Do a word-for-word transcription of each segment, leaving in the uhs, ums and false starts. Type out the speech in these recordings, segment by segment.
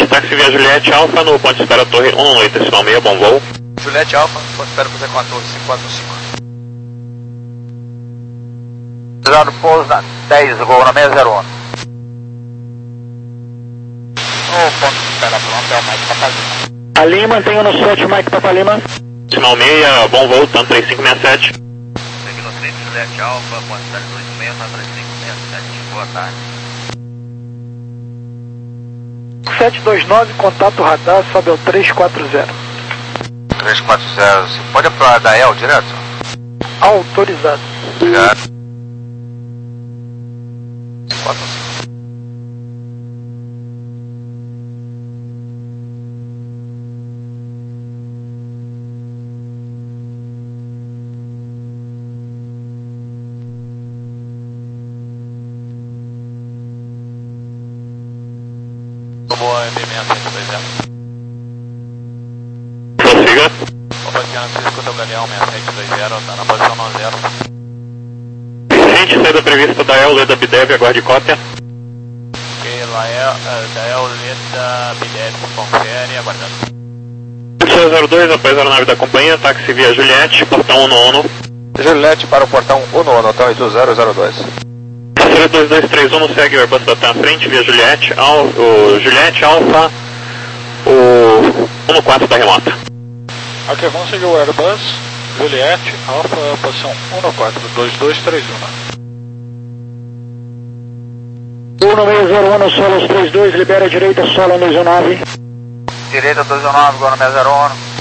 táxi via Juliette Alfa no ponte espera torre um oito, decimal seis, bom voo. Juliette Alfa, ponte espera fazer quatorze, cinco quatro cinco. Zero pouso na dez, gol na seis zero um. O ponto espera pronto, é o Mike Papa Lima. A Lima, mantenha no sete, Mike Papa Lima. Decimal seis, bom voo, tanto três cinco seis sete. Seguindo no trip, Juliette Alfa, ponte espera dois seis, tá três cinco seis sete, boa tarde. sete dois nove, contato radar, sobe ao três quatro zero. três quatro zero, você pode ir para a Dael direto? Autorizado. Obrigado. quatro cinco. Boa, M B seis sete dois zero. Prossiga. Opa, Cisco, escuta o Galeão seis sete dois zero, tá na posição nove zero. Gente, saída prevista da El, Leda Bidev, aguarde cópia. Ok, Lael, uh, Dael, Leda, Bidev, confere, aguardando. seis zero dois, após a aeronave da companhia, táxi via Juliette, portão um um. Juliette para o portão um um, hotel oito zero zero dois. dois dois três um, segue o Airbus até a frente via Juliette, Al, o Juliette Alfa, o um quatro da remota. Ok, vamos seguir o Airbus, Juliette, Alfa, posição um quatro, dois dois três um. um seis zero um, Solos três dois, libera a direita, solo dois nove. Direita dois nove, agora seis zero um.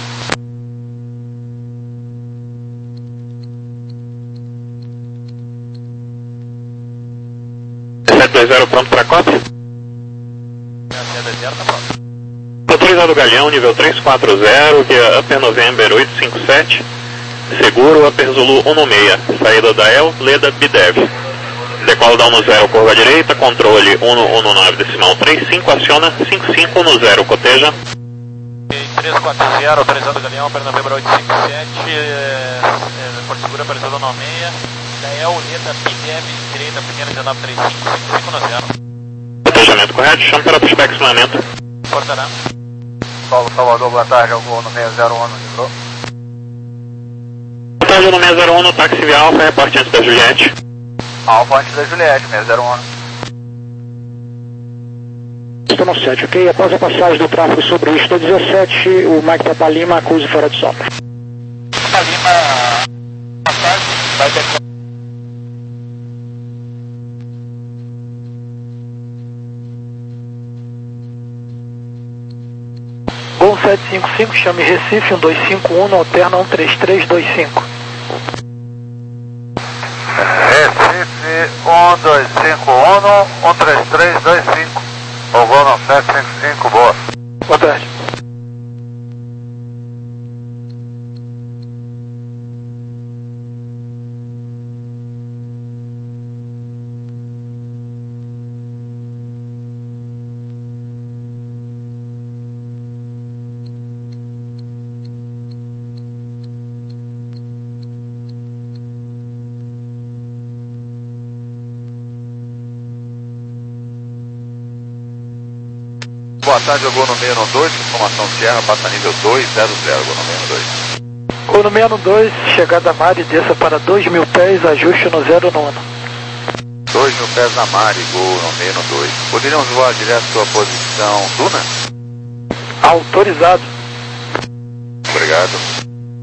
sete dois zero pronto para cópia. sete dois zero tá pronto. Autorizado Galeão, nível três quatro zero, via Upper November oito cinco sete, seguro Upper Zulu um seis, saída da El, Leda Bidev. Decola da um zero, curva à direita, controle um um nove, decimal três cinco, aciona cinco cinco um zero, coteja. três quatro zero, autorizado Galeão, Upper November oito cinco sete, é, é, Porto Seguro, autorizado um seis, Dael, Leda, Bidev, direita, primeira, dezenove três cinco, cinco cinco um zero. Cotejamento correto, chama para pushback estimamento. Portará. Paulo Salvador, boa tarde, eu vou no seis zero um, livrou. Boa tarde, no seis zero um, no táxi via Alfa, reporte antes da Juliette. Alfa antes da Juliette, seis zero um. Estou no sete, ok? Após a passagem do tráfego sobre o Isto dezessete, o Mike Papa Lima acusa fora de solo. Papa Lima, passagem, vai ter que... Gol sete cinco cinco, chame Recife, um dois cinco um, alterna um três três dois cinco. Recife um dois cinco um, um três três dois cinco. O gol no sete cinco cinco, boa. Boa tarde. Boa tarde, eu vou no seis um dois, informação Sierra, passa nível dois zero zero, vou no seis um dois. Gol no seis um dois, chegada a Mari, desça para dois mil pés, ajuste no zero nove. dois mil pés na Mari, gol no seis um dois. Poderíamos voar direto à sua posição Duna? Autorizado. Obrigado.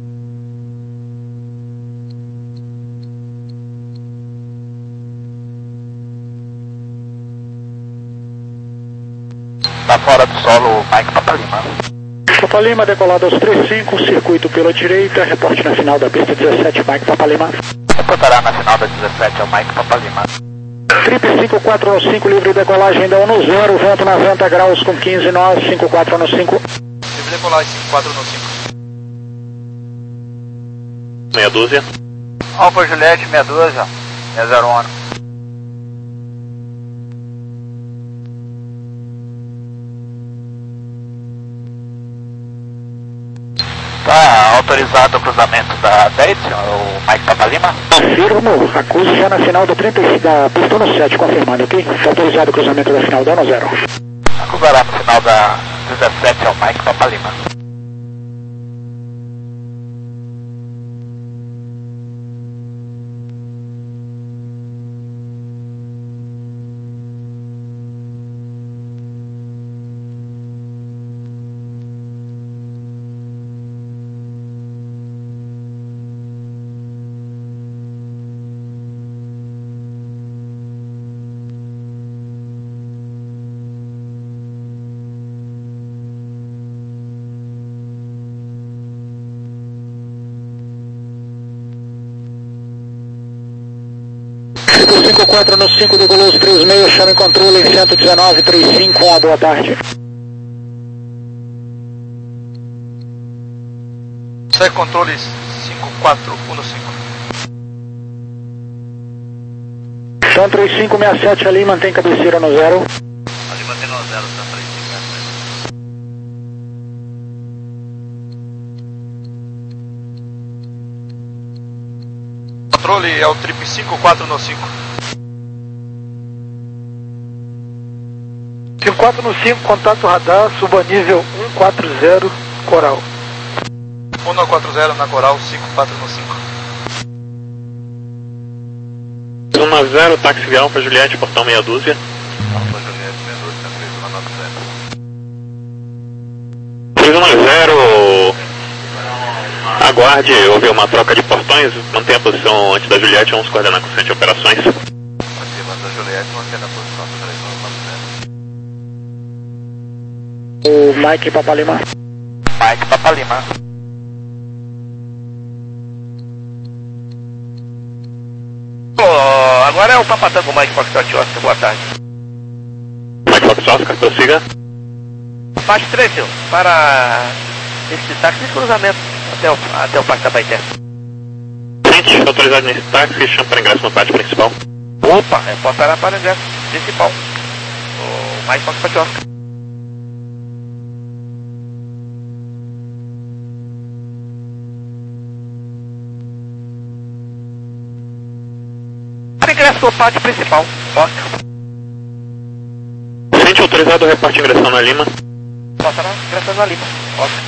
Tá fora do solo, Mike Papa Lima. Papa Lima, decolado aos três cinco, circuito pela direita, reporte na final da pista dezessete, Mike Papa Lima. Reportará na final da dezessete, é o Mike Papa Lima. Trip cinco quatro cinco, livre decolagem da um zero, vento noventa graus com quinze nós, cinco quatro cinco. Livre decolagem cinco quatro cinco. Meia dúzia. Alfa Juliette, meia dúzia, seis zero um. Tá autorizado o cruzamento da dez, o Mike Papa Lima? Afirmo, acuso já na final do trinta, da pista no sete, confirmado, ok? Está autorizado o cruzamento da final da um zero. Acusará no final da dezessete é o Mike Papa Lima. cinco quatro no cinco do Goloso três seis, chame controle em cento e dezenove, trinta e cinco, uma boa tarde. Sai controle cinco quatro um cinco. Chão três cinco seis sete ali, mantém cabeceira no zero. Ali mantém no zero, tá três cinco seis sete. Controle é o trip cinco quatro no cinco. cinco quatro no cinco, contato radar, subanível um quatro zero, Coral. um quatro zero na Coral, cinco quatro no cinco. três um zero, táxi via Alfa Juliette, portão meia dúzia. Alfa Juliette, meia dúzia, três um nove zero. três um zero, aguarde, houve uma troca de portões, mantenha a posição antes da Juliette, vamos coordenar com o centro de operações. Ativa da Juliette, mantém a posição do três um nove zero. O Mike Papa Lima. Mike Papa Lima. Oh, agora é o Papa Tango Mike Foxtrot Oscar, boa tarde. Mike Fox Oscar, prossiga. Faixa três, senhor, para esse táxi de cruzamento até o, até o Parque da Baité. Gente, autorizado nesse táxi, chama para ingresso no pátio principal. Opa, é portará para o ingresso principal. O Mike Foxtrot Oscar. Ingresso no pátio principal, Oscar. Gente, autorizado, reparte ingressão na Lima. Portará ingresso na Lima, Oscar.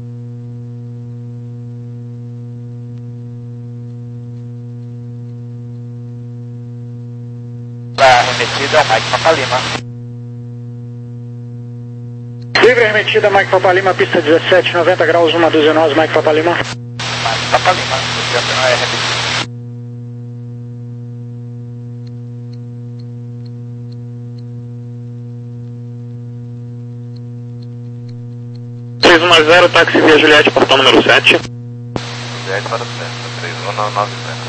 A remetida é o Mike Papa Lima. Livre remetida, Mike Papa Lima, pista dezessete, noventa graus, uma dúzia nós, Mike Papa Lima. Mike Papa Lima, você é remetida. três um zero, táxi via Juliette, portão número sete. Juliette para o centro, três um nove zero.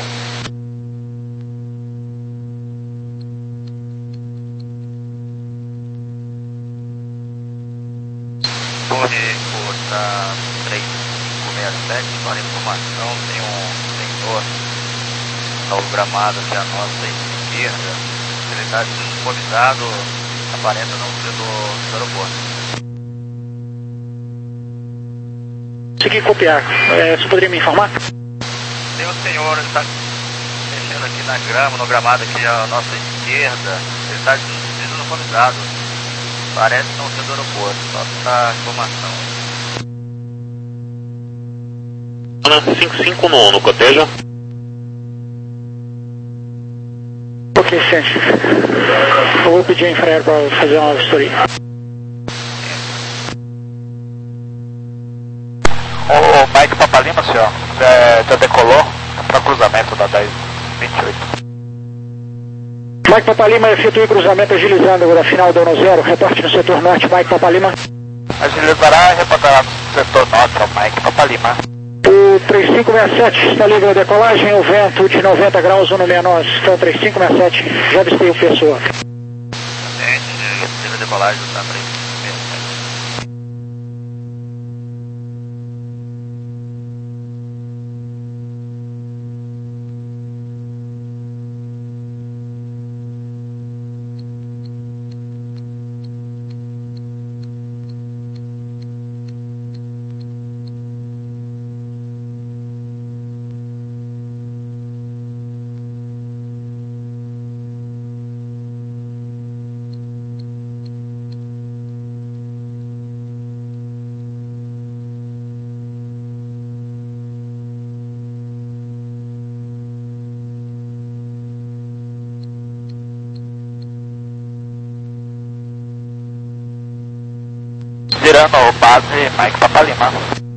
Torre Costa três cinco seis sete, para informação, tem um senhor ao gramado que é a nossa esquerda. Ele está desmobilizado, aparenta não ser do, do aeroporto. Consegui copiar, é, você poderia me informar? Tem um senhor, ele está mexendo aqui na grama, no gramado aqui à nossa esquerda. Ele está desmobilizado. Parece não ser do aeroporto, só essa informação. cinco cinco no, no cotejo. Ok, gente. Eu vou pedir a Infraero para fazer uma vistoria. O Mike Papa Lima, senhor, é, já decolou para cruzamento da dez vinte e oito. Mike Papa Lima, efetue cruzamento agilizando da final do ano zero, reporte no setor norte, Mike Papa Lima. Agilizará e reportará no setor norte ao Mike Papa Lima. O três cinco seis sete está livre a decolagem, o vento de noventa graus, um seis nove, então três cinco seis sete, já avistei o pessoa. Gente, livre a decolagem do três cinco seis sete. virando base Mike Papa Lima.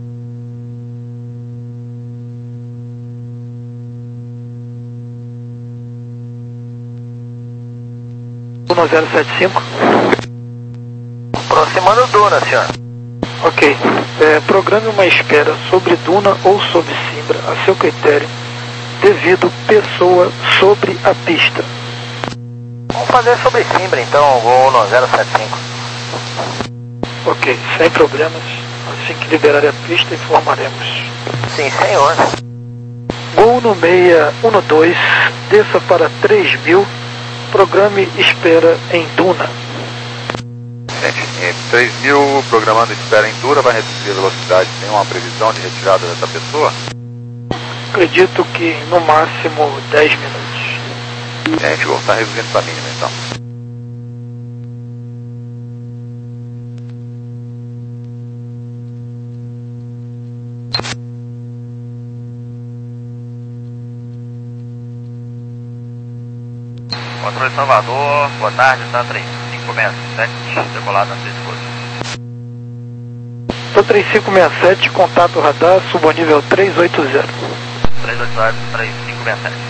um zero sete cinco. Aproximando Duna, senhor. Ok. É, programe uma espera sobre Duna ou sobre Simbra, a seu critério, devido pessoa sobre a pista. Vamos fazer sobre Simbra, então, voo no zero sete cinco. Ok, sem problemas. Assim que liberar a pista, informaremos. Sim, senhor. Gol no seis um dois, desça para três mil, programe espera em Duna. Gente, três mil programando espera em Duna, vai reduzir a velocidade. Tem uma previsão de retirada dessa pessoa? Acredito que no máximo dez minutos. Gente, vou estar reduzindo para mínima então. Controle Salvador, boa tarde, tá três cinco seis sete, decolado na sua disposição. Tô três cinco seis sete, contato radar, subanível três oito zero. três oito zero, três cinco seis sete.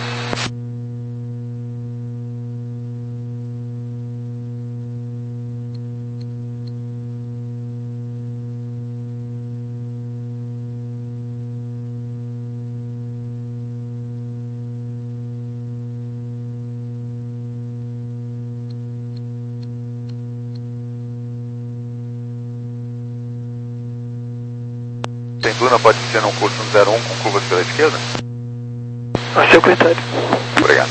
Tem Duna, pode ser num curso zero um com curvas pela esquerda? A seu critério. Obrigado.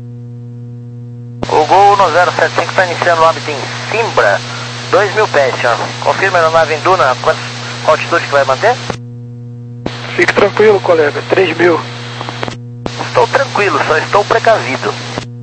O Gol no zero sete cinco está iniciando o óbito em Simbra, dois mil pés, senhor. Confirma a aeronave em Duna, qual altitude que vai manter? Fique tranquilo, colega, três mil. Estou tranquilo, só estou precavido.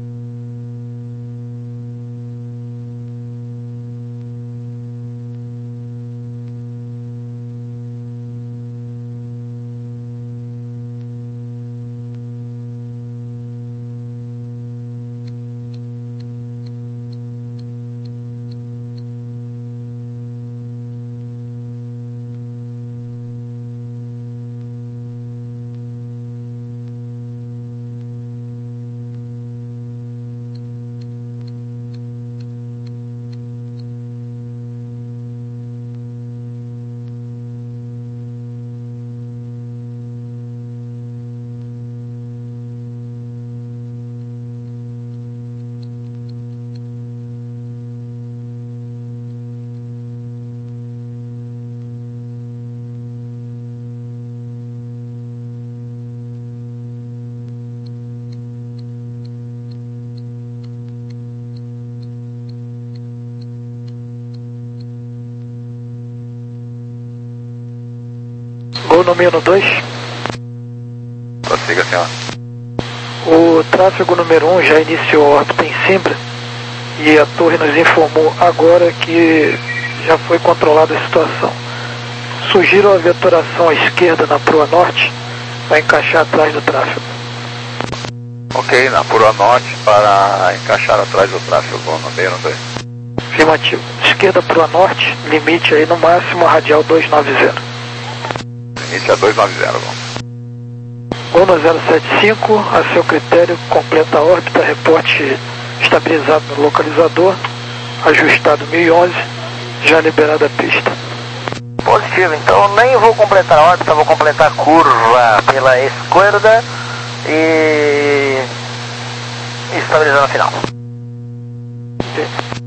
Gol no meio no dois. Prossiga, senhor. O tráfego número um já iniciou a órbita em Simbra e a torre nos informou agora que já foi controlada a situação. Sugiro a vetoração à esquerda na proa norte para encaixar atrás do tráfego. Ok, na proa norte para encaixar atrás do tráfego, no meio no dois. Afirmativo. Esquerda proa norte, limite aí no máximo a radial duzentos e noventa. Limite a duzentos e noventa, bom. Gol no zero sete cinco, a seu critério, completa a órbita, reporte estabilizado no localizador, ajustado mil e onze, já liberada a pista. Positivo, então nem vou completar a órbita, vou completar a curva pela esquerda e estabilizando a final. Ok.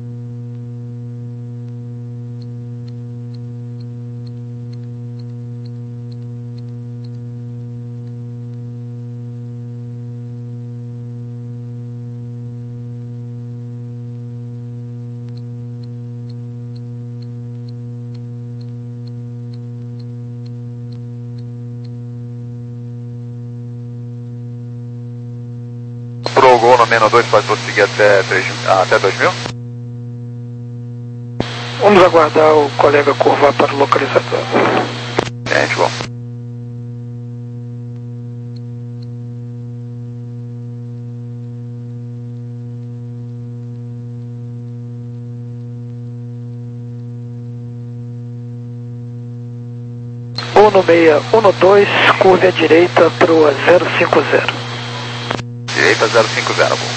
Pro Gol no menos dois pode prosseguir até, três, até dois mil? Vamos aguardar o colega curvar para o localizador. Gente, bom. no seis um dois, curva à direita para o zero cinco zero. Direita zero cinco zero, bom.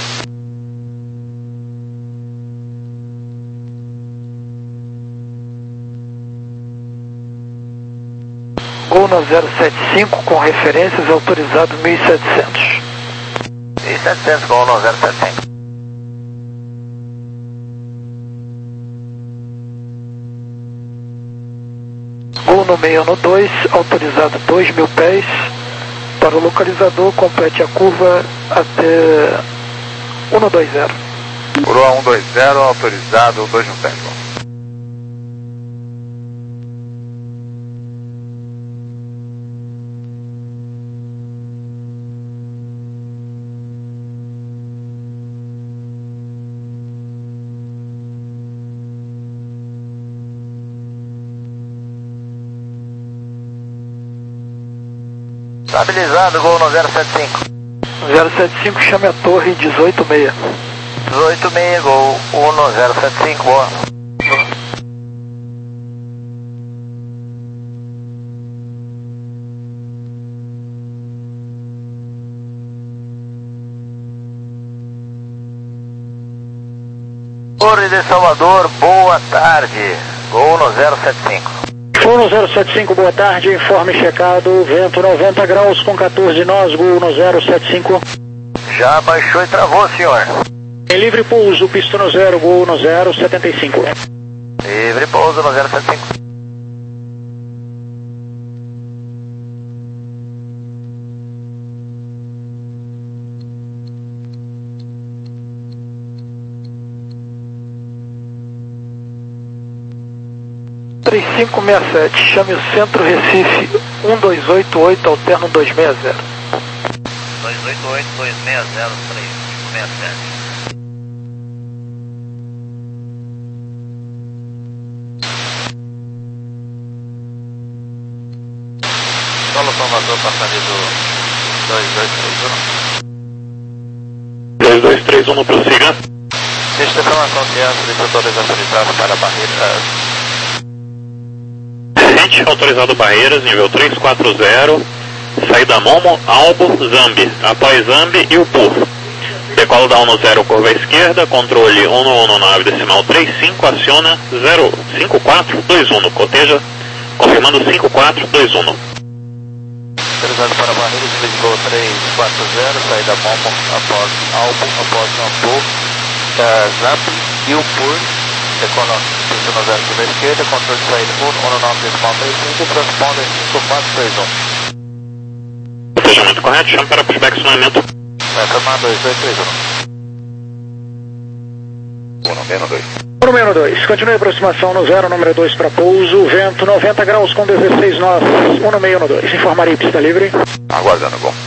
Gol no zero sete cinco com referências, autorizado mil e setecentos. mil e setecentos, gol no zero sete cinco. Gol no seis um dois, autorizado dois mil pés. Para o localizador, complete a curva até um dois zero. Coroa um dois zero, autorizado dois mil pés, bom. Estabilizado, gol no zero sete cinco. zero sete cinco, chame a torre dezoito seis. dezoito seis, gol um no zero sete cinco, boa. Torre de Salvador, boa tarde, gol no zero sete cinco. Gol no zero sete cinco, boa tarde, informe checado, vento noventa graus com quatorze nós, gol no zero sete cinco. Já baixou e travou, senhor. Em livre pouso, pista no zero, gol no zero setenta e cinco. Livre pouso no zero sete cinco. três cinco seis sete, chame o centro Recife um dois oito oito, alterno dois seis zero. dois oito oito, dois seis zero, três cinco seis sete. Solo Salvador, passando do dois dois três um. dois dois três um, prossiga. Estação a confiança de autorização de tráfego para barreiras. Autorizado Barreiras, nível três quatro zero, saída Momo, Albo, Zambi, após Zambi e o Pur. Decolo da um no zero, curva à esquerda, controle um no um nave decimal três cinco, aciona zero cinco quatro dois um, coteja, confirmando cinco quatro dois um. Autorizado para Barreiras, nível de voo três quatro zero, saída Momo, após Albo, após Zambu, Zambi e o Pur. Decolo pista no zero curva à esquerda, controle de saída um no nove decimal três cinco, transponder cinco quatro três um. Fechamento correto, chame para pushback acionamento. Vai tomar dois dois três um. um menos dois. Número dois, continue a aproximação no zero, número dois para pouso, vento noventa graus com dezesseis nós, um seis um dois. Informarei pista livre. Aguardando, bom.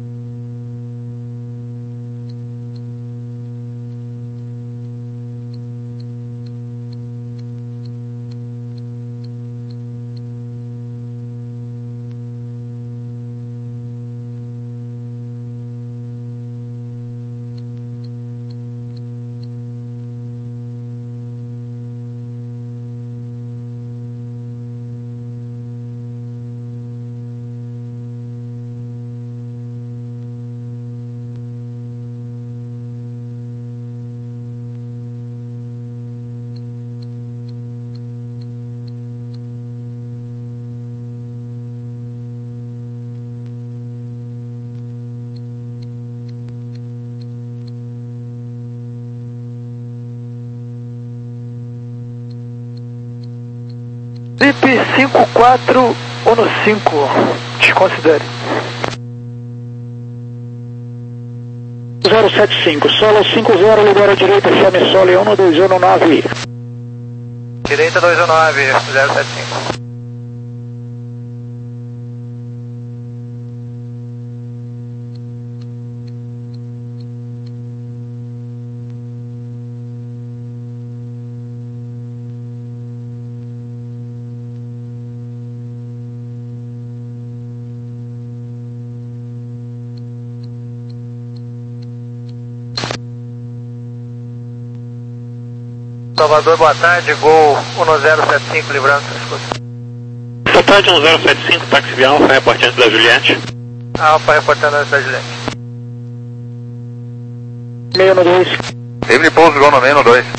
V I P cinco quatro um cinco, desconsidere. zero sete cinco, solo cinco zero, lugar à direita, chame sole um dois um nove. Direita dois um nove, zero sete cinco. Salvador, boa tarde, gol um zero sete cinco, livrando, escuta. Estádio um zero sete cinco, táxi via Alfa, reportante da Juliette. Alfa reportando da Juliette. Meio no dois. Livre pouso, igual no meio no dois.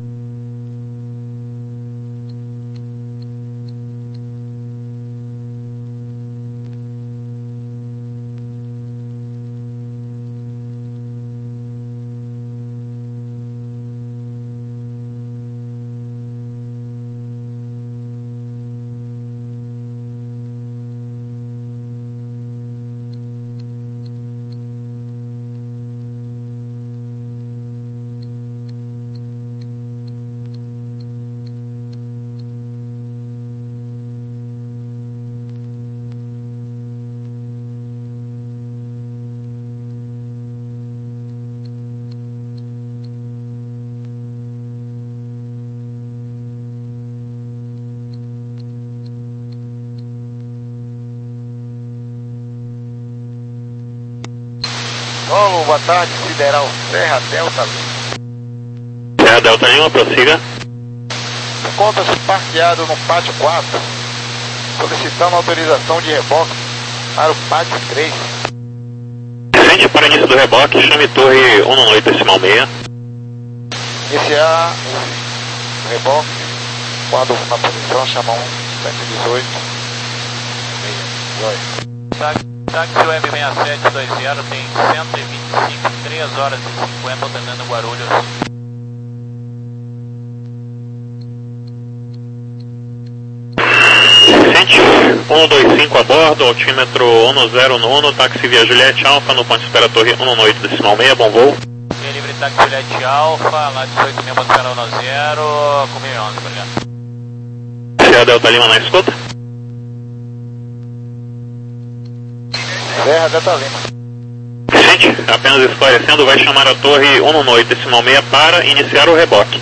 Solo, boa tarde, Sideral Serra Delta Lima. Serra Delta Lima, prossiga. Encontra-se parqueado no pátio quatro, solicitando autorização de reboque para o pátio três. Frente para início do reboque, chame torre um nove oito decimal seis. Iniciar o reboque quando na posição chama um cento e dezoito. Táxi Web seis sete dois zero tem cento e vinte e cinco, três horas e cinquenta, alternando Guarulhos. Vicente, um dois cinco a bordo, altímetro um zero nove, táxi via Juliette Alfa, no ponto de espera torre um nove oito decimal seis, bom voo. Via livre táxi Juliette Alfa, lá dezoito mil, ponto espera um zero, com mil onze, obrigado. Serra Delta Lima na escuta. Serra Delta Lima. Vicente, apenas esclarecendo, vai chamar a torre um nove oito decimal seis para iniciar o reboque.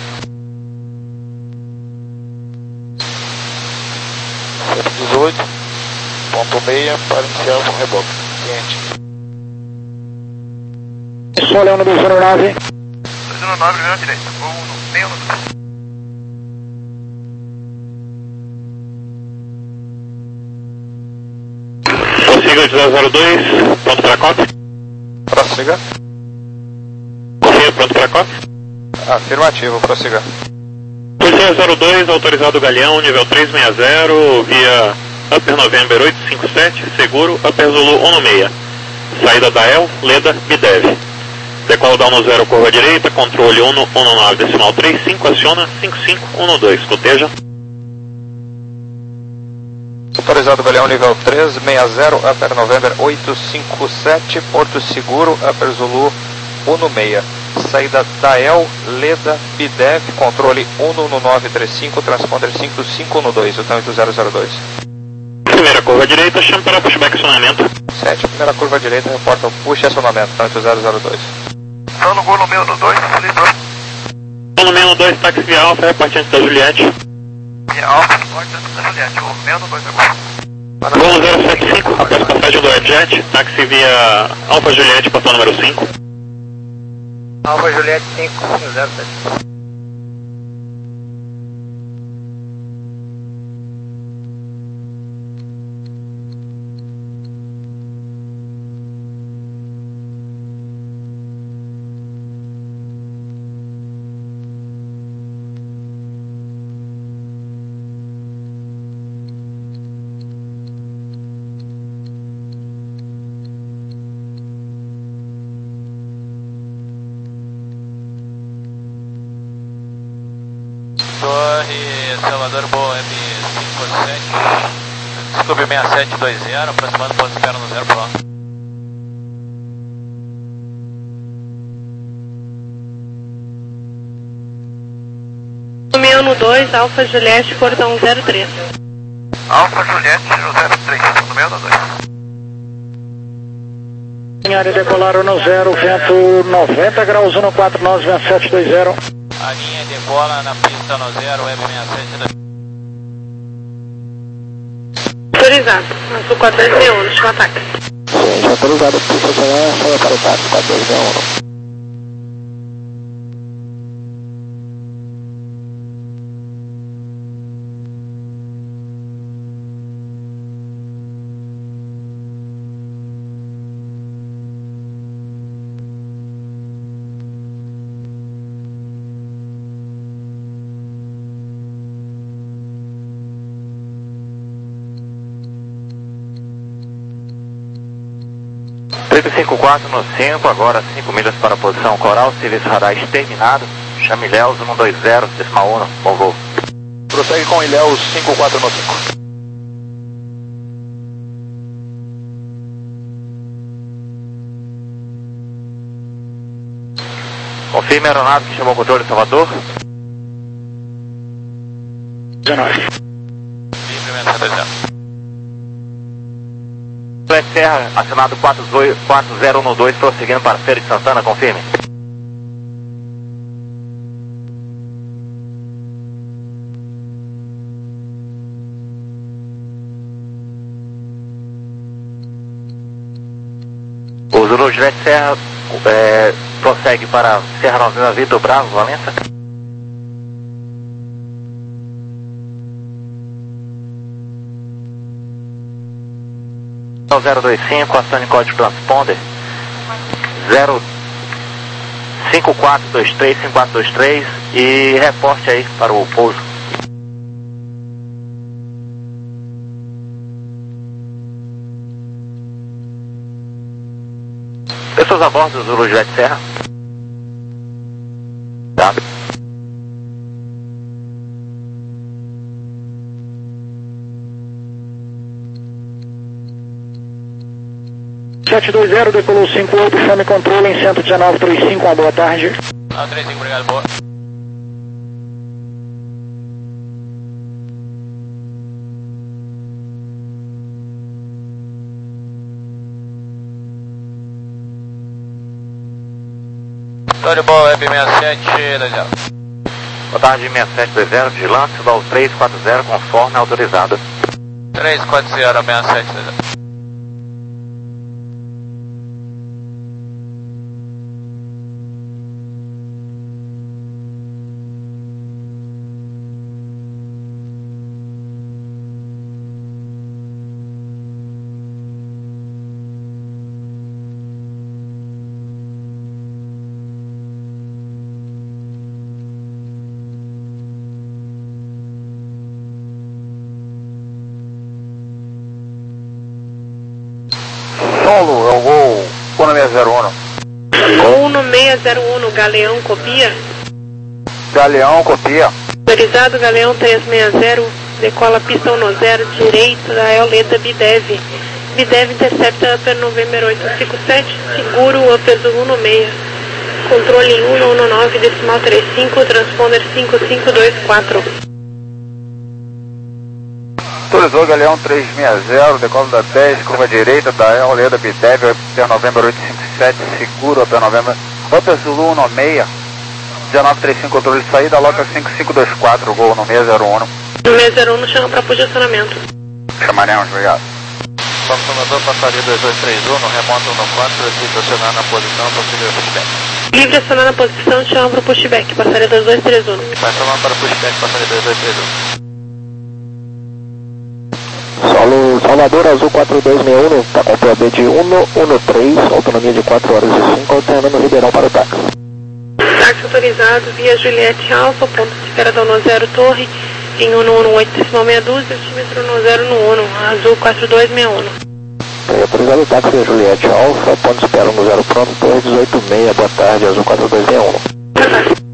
cento e dezoito ponto seis para iniciar o reboque. Cliente. Só Leão no dois zero nove. dois zero nove, primeira direita. Vou no meio no dois. Prossiga de zero zero dois, pronto para coque. Prossiga. Confia, pronto para coque. Afirmativo, prossiga. zero zero dois, autorizado Galeão, nível trezentos e sessenta, via Upper November oitocentos e cinquenta e sete, seguro, Upper Zulu um seis. Saída da El, Leda, Bidev. Decola down no zero, curva direita, controle um nove decimal trinta e cinco, aciona cinco cinco um dois, coteja. Autorizado Galeão nível trezentos e sessenta, Upper November oitocentos e cinquenta e sete, Porto Seguro, Upper Zulu um seis. Saída da El, Leda, Bidev, controle um nove três cinco, transponder cinco cinco um dois, então oito zero zero dois. Primeira curva direita, chama para pushback acionamento. sete, primeira curva direita, reporta push acionamento, então oito zero zero dois. Só no gol no meio no dois, livrou. No meio no dois, táxi via Alfa, repartinte da Juliette. Via Alfa, reportante da Juliette. O meio no dois agora. Gol zero sete cinco, após passagem do Airjet, táxi via Alfa Juliette, portão número cinco. Alfa Juliette cinco zero sete. Torre Salvador Boa M cinquenta e sete, desculpe seis sete dois zero, aproximando ponto de espera no zero pro. Meio no dois, Alfa Juliette, cordão zero três. Alfa Juliette zero três, no meio no dois. Em área decolar no zero, vento noventa graus, um quatro nove, sete dois zero. A linha decola na pista no zero, Web seis sete dois. Autorizado, azul quatro dois seis um, último ataque. Sim, autorizado, pista segurança, para o táxi quatro dois seis um. trinta e cinco quatro no cinco, agora cinco milhas para a posição Coral, serviço radar terminado. Chame Ilhéus um dois zero, decimal um, bom voo. Prossegue com Ilhéus cinco quatro no cinco. Confirme a aeronave que chamou o controle de Salvador. dezenove. Livre sessenta e dois zero. Juliette Serra, acionado quatro zero um dois, prosseguindo para Feira de Santana, confirme. O Zulu Juliette Serra é, prossegue para Serra Novena Vitor Bravo, Valença. zero dois cinco, acione código transponder zero cinco quatro dois três cinco quatro dois três e reporte aí para o pouso. Pessoas a bordo do Zulu Juliette Serra. Tá. sete dois zero, decolou cinco oito, chame controle em cento e dezenove trinta e cinco, uma boa tarde. Ah, trinta e cinco, obrigado, boa. Vitória Boa, Web sessenta e sete dois zero. Boa tarde, sessenta e sete dois zero, vigilância, Val três quatro zero, conforme autorizado. três quatro zero, sessenta e sete dois zero. Solo, é o gol um seis zero um. Gol no seis zero um, Galeão, copia. Galeão, copia. Autorizado, Galeão três seis zero, decola pista um zero, direito da Eoleda Bidev. Bidev intercepta Upper November oito cinco sete, seguro Upper do um seis. Controle um um nove, decimal trinta e cinco, transponder cinco cinco dois quatro. Autorizou Galeão três seis zero, decola da dez, curva direita da Eoleda Bidev, Upper November oito cinco sete, seguro Upper November, Upper Zulu um seis, dezenove trinta e cinco, controle de saída, loca cinco cinco dois quatro, gol no seis zero um. No seis zero um chama para posicionamento. Chamaremos, obrigado. Salvador, passaria dois dois três um, remoto um quatro, preciso acionar na posição, posterior pushback. Livre acionar na posição, chama para pushback, passaria dois dois três um. Vai chamar para pushback, passaria dois dois três um. Solo Salvador, Azul quatro dois seis um, está com P O B de um um três, autonomia de quatro horas e cinco, alternando Ribeirão para o táxi. Táxi autorizado via Juliette Alfa, ponto de espera da um zero Torre, em um um oito decimal meia dúzia, altímetro um zero um, Azul quatro dois seis um. Foi autorizado o táxi via Juliette Alfa, ponto de espera um zero pronto, Torre dezoito seis, boa tarde, Azul quatro dois seis um. Boa tarde.